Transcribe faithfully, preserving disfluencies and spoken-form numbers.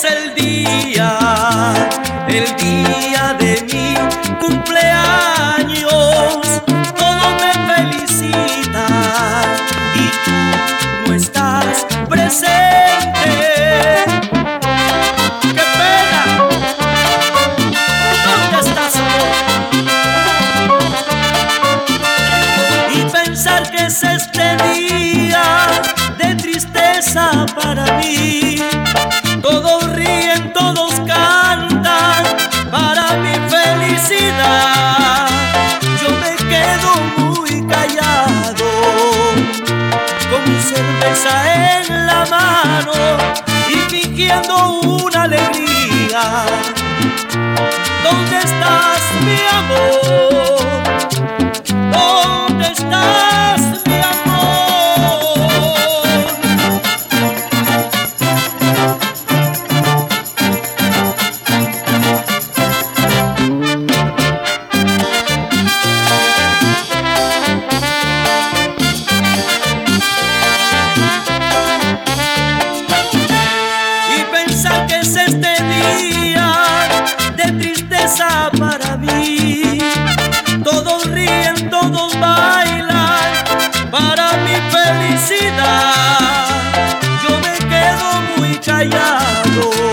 el día, el día de mi cumpleaños. Todos me felicitan y tú no estás presente. ¡Qué pena! ¿Dónde estás, amor? Y pensar que es este día de tristeza para mí. Todos ríen, todos cantan para mi felicidad. Yo me quedo muy callado con mi cerveza en la mano y fingiendo una alegría. ¿Dónde estás, mi amor? ¿Dónde estás, mi amor? Que es este día de tristeza para mí. Todos ríen, todos bailan para mi felicidad. Yo me quedo muy callado